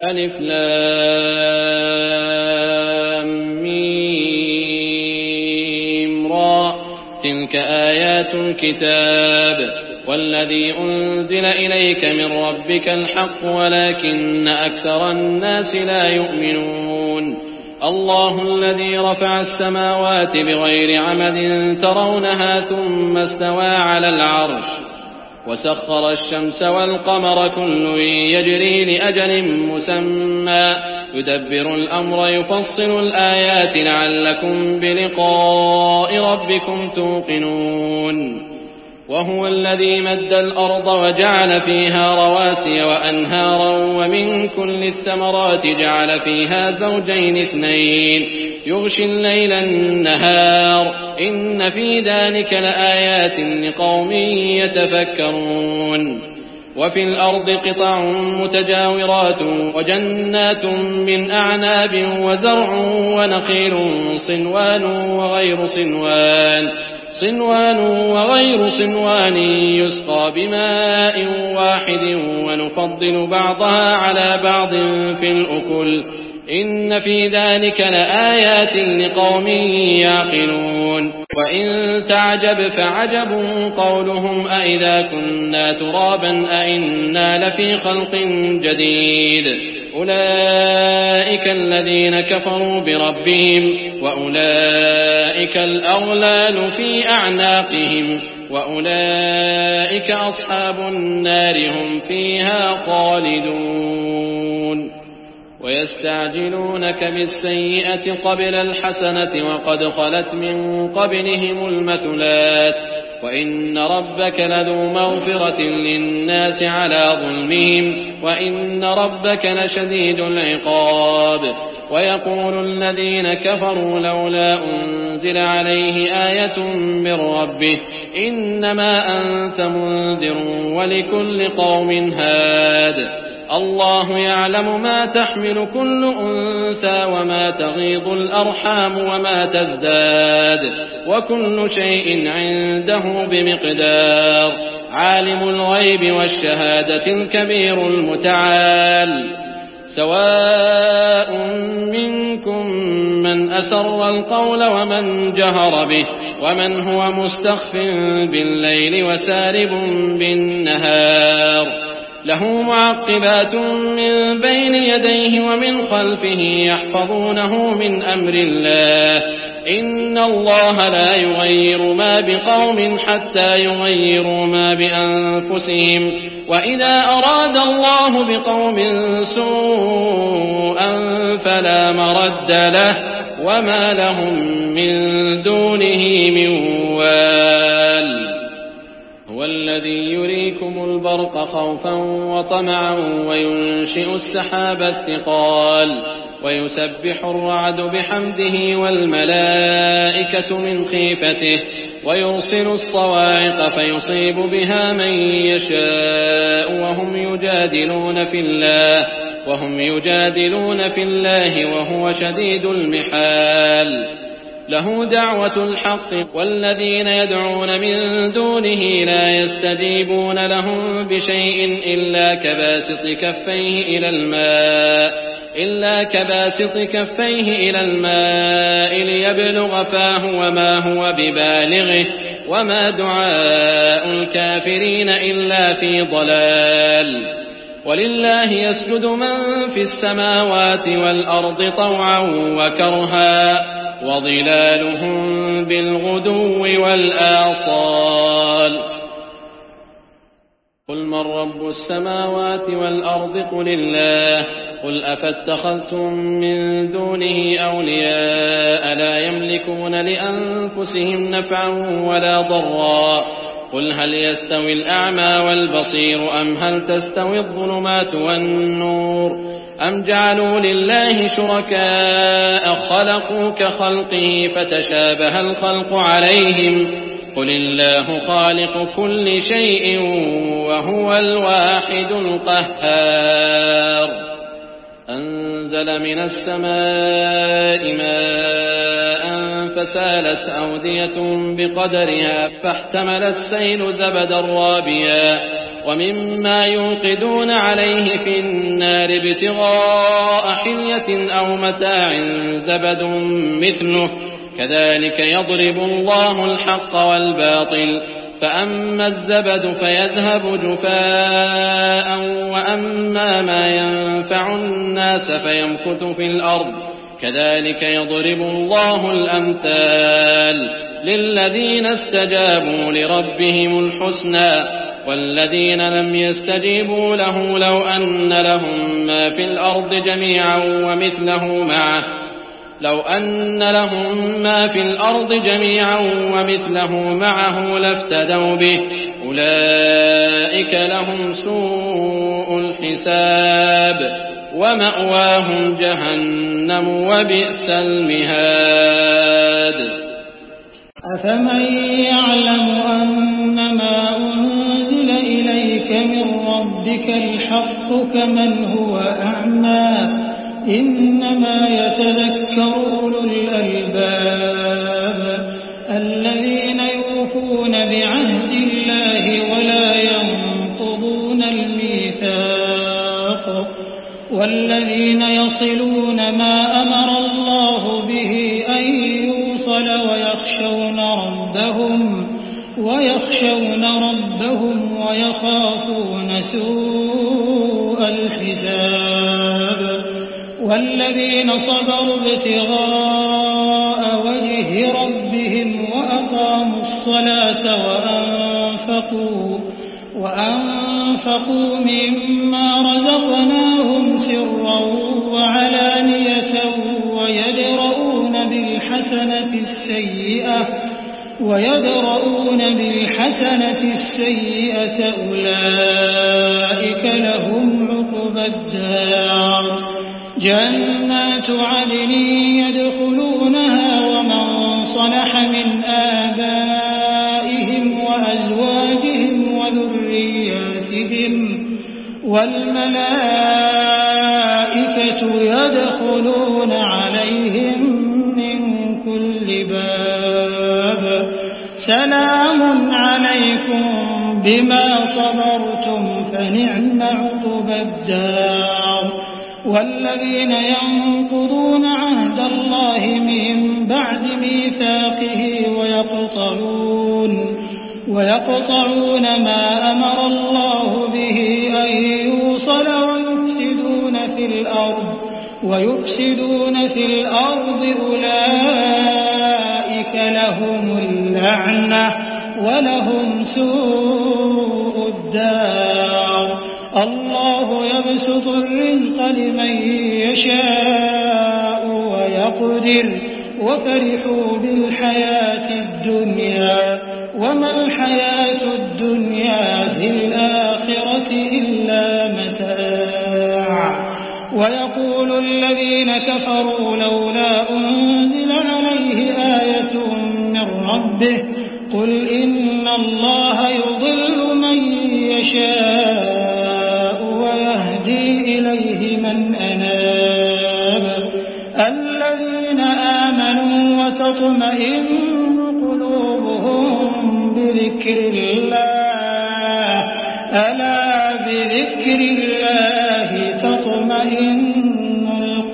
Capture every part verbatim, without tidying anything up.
ألف لام ميم را تلك آيات الكتاب والذي أنزل إليك من ربك الحق ولكن أكثر الناس لا يؤمنون الله الذي رفع السماوات بغير عمد ترونها ثم استوى على العرش وسخر الشمس والقمر كل يجري لأجل مسمى يدبر الأمر يفصل الآيات لعلكم بلقاء ربكم توقنون وهو الذي مد الأرض وجعل فيها رواسي وأنهارا ومن كل الثمرات جعل فيها زوجين اثنين يغشي الليل النهار إن في ذلك لآيات لقوم يتفكرون وفي الأرض قطع متجاورات وجنات من أعناب وزرع ونخيل صنوان وغير صنوان صنوان وغير صنوان يسقى بماء واحد ونفضل بعضها على بعض في الأكل إن في ذلك لآيات لقوم يعقلون وإن تعجب فعجب قولهم أئذا كنا ترابا أئنا لفي خلق جديد أولئك الذين كفروا بربهم وأولئك الأغلال في أعناقهم وأولئك أصحاب النار هم فيها خالدون ويستعجلونك بالسيئة قبل الحسنة وقد خلت من قبلهم المثلات وإن ربك لذو مغفرة للناس على ظلمهم وإن ربك لشديد العقاب ويقول الذين كفروا لولا أنزل عليه آية من ربه إنما أنت منذر ولكل قوم هاد الله يعلم ما تحمل كل أنثى وما تغيض الأرحام وما تزداد وكل شيء عنده بمقدار عالم الغيب والشهادة الكبير المتعال سواء منكم من أسر القول ومن جهر به ومن هو مستخف بالليل وسارب بالنهار له معقبات من بين يديه ومن خلفه يحفظونه من أمر الله إن الله لا يغير ما بقوم حتى يغيروا ما بأنفسهم وإذا أراد الله بقوم سوءا فلا مرد له وما لهم من دونه من وال هو الذي يريكم البرق خوفا وطمعا وينشئ السحاب الثقال ويسبح الرعد بحمده والملائكة من خيفته ويرسل الصواعق فيصيب بها من يشاء وهم يجادلون في الله وهم يجادلون في الله وهو شديد المحال له دعوة الحق والذين يدعون من دونه لا يستجيبون لهم بشيء إلا كباسط كفيه إلى الماء إلا كباسط كفيه إلى الماء ليبلغ فاه وما هو ببالغه وما دعاء الكافرين إلا في ضلال ولله يسجد من في السماوات والأرض طوعا وكرها وظلالهم بالغدو والآصال قل من رب السماوات والأرض قل الله قل أفاتخذتم من دونه أولياء لا يملكون لأنفسهم نفعا ولا ضرا قل هل يستوي الأعمى والبصير أم هل تستوي الظلمات والنور أم جعلوا لله شركاء خلقوا كخلقه فتشابه الخلق عليهم قل الله خالق كل شيء وهو الواحد القهار أنزل من السماء ماء فسالت أودية بقدرها فاحتمل السيل زبدا رابيا ومما يوقدون عليه في النار ابتغاء حلية أو متاع زبد مثله كذلك يضرب الله الحق والباطل فأما الزبد فيذهب جفاء وأما ما ينفع الناس فيمكث في الأرض كذلك يضرب الله الأمثال للذين استجابوا لربهم الحسنى والذين لم يستجيبوا له لو أن لهم ما في الأرض جميعا ومثله معه لو أن لهم ما في الأرض جميعا ومثله معه لافتدوا به أولئك لهم سوء الحساب ومأواهم جهنم وبئس المهاد. أفمن يعلم أنما أنزل إليك من ربك الحق كمن هو أعمى إنما يتذكر أولو الألباب الذين يوفون بعهد الله ولا ينقضون الميثاق والذين يصلون ما أمر الله به أن يوصل ويخشون ربهم ويخشون ربهم ويخافون سوء الحساب والذين صبروا ابتغاء وجه ربهم وأقاموا الصلاة وأنفقوا وأنفقوا مما رزقناهم سرا وعلانية ويدرؤون بالحسنة السيئة ويدرؤون بالحسنة السيئة أولئك لهم عقبى الدار جنات عدن يدخلونها ومن صلح من آبائهم وأزواجهم وذرياتهم والملائكة يدخلون عليهم من كل باب سلام عليكم بما صبرتم فنعم عقبى الدار والذين ينقضون عهد الله من بعد ميثاقه ويقطعون ويقطعون ما أمر الله به أن يوصل ويفسدون في الأرض ويفسدون في الأرض أولئك لهم اللعنة ولهم سوء الدار الله يبسط الرزق لمن يشاء ويقدر وفرحوا بالحياة الدنيا وما الحياة الدنيا في الآخرة إلا متاع ويقول الذين كفروا لولا أنزل عليه آية من ربه قل إن الله يضل من يشاء ويهدي إليه من أناب الذين آمنوا وتطمئن قلوبهم بذكر الله ألا بذكر الله تطمئن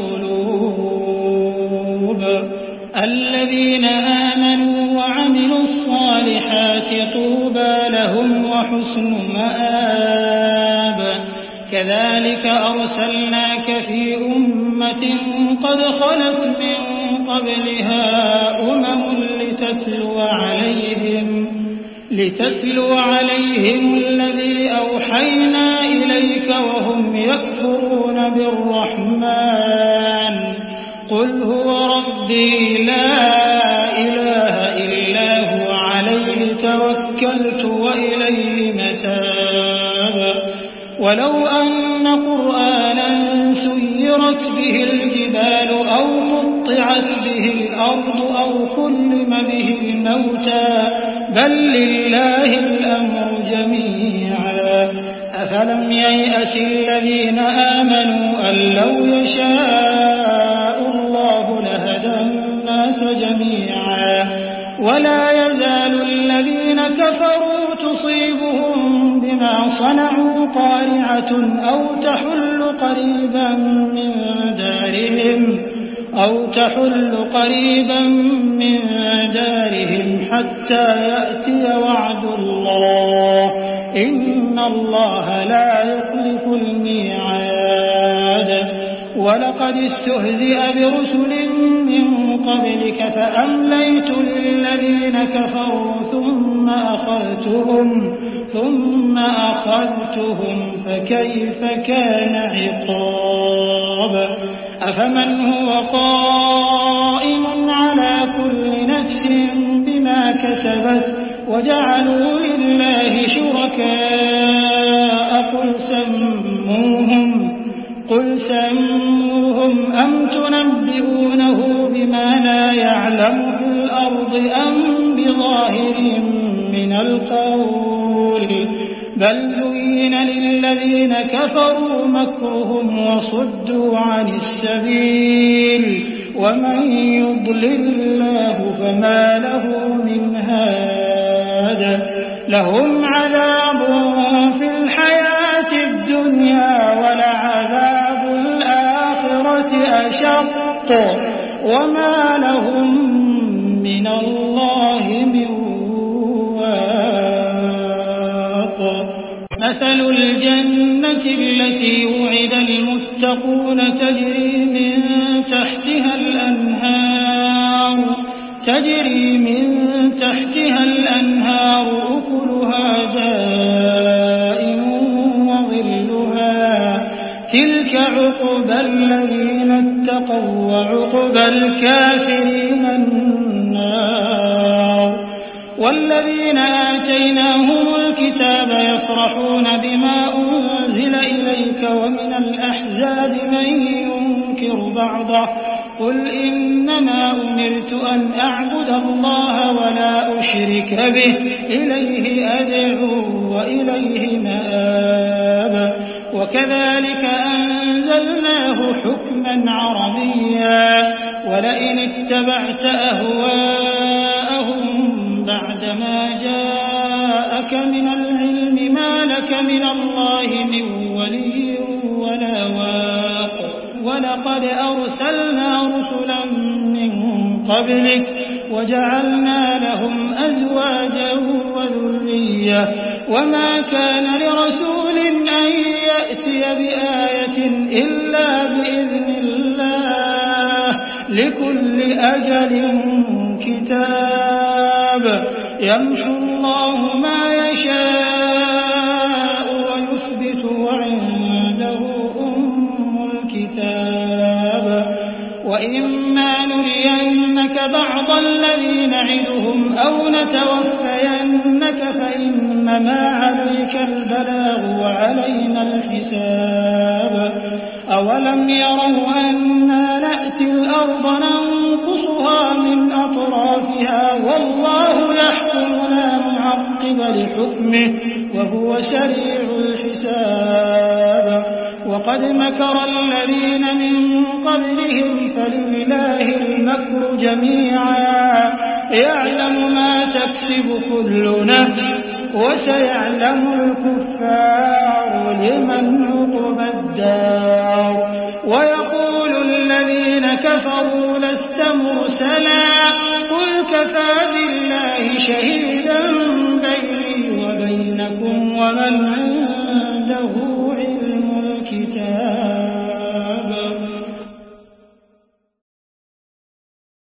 القلوب الذين آمنوا وعملوا الصالحات طوبى لهم وحسن مآب كذلك أرسلناك في أمة قد خلت من قبلها أمم لتتلو عليهم لتتلو عليهم الذي أوحينا إليك وهم يكفرون بالرحمن قل هو ربي لا إله إلا هو عليه توكلت وإليه متاب ولو أن قرآنا سيرت به الجبال أو قطعت به الأرض أو كلم به الموتى بل لله الأمر جميعا أفلم ييأس الذين آمنوا أن لو يشاء الله لهدى الناس جميعا ولا يزال الذين كفروا تصيبهم بما صنعوا قارعة أو تحل قريبا من دارهم أو تحل قريبا من دارهم حتى يأتي وعد الله إن الله لا يخلف الميعاد ولقد استهزئ برسل من قبلك فأمليت للذين كفروا ثم أخذتهم ثم أخذتهم فكيف كان عقاب أفمن هو قائم على كل نفس بما كسبت وجعلوا لله شركاء قل سموهم قل سموهم أم تنبئونه بما لا يعلم في الأرض أم بظاهر من القول بل زين للذين كفروا مكرهم وصدوا عن السبيل ومن يضلل الله فما له من هاد لهم عذاب في الحياة الدنيا ولعذاب الآخرة أشق وما لهم من الله من واق مثل الجنة التي وعد المتقون تجري من تحتها الأنهار تجري من تحتها الأنهار أكلها دائم وظلها تلك عقبى الذين اتقوا وعقبى الكافرين النار والذين آتيناهم الكتاب يفرحون بما أنزل إليك ومن الأحزاب من ينكر بعضه قل إنما أمرت أن أعبد الله ولا أشرك به إليه أدعو وإليه مآب وكذلك أنزلناه حكما عربيا ولئن اتبعت أهواءهم بعدما جاءك من العلم ما لك من الله من ولي ولا واق ولقد أرسلنا رسلا من قبلك وجعلنا لهم أزواجا وذرية وما كان لرسول أن يأتي بآية إلا بإذن الله لكل أجل كتاب يمحو الله ما يشاء ويثبت وعنده أم الكتاب وإما نرينك بعض الذي نعدهم أو نتوفينك فإنما عليك البلاغ وعلينا الحساب أولم يروا أنا نأتي الأرض ننقصها من أطرافها والله يحكم لا معقب لحكمه وهو سريع الحساب وقد مكر الذين من قبلهم فلله المكر جميعا يعلم ما تكسب كل نفس وسيعلم الكفار لمن عقبى الدار ويقول الذين كفروا لست مرسلا قل كفى بالله شهيدا بيني وبينكم ومن عنده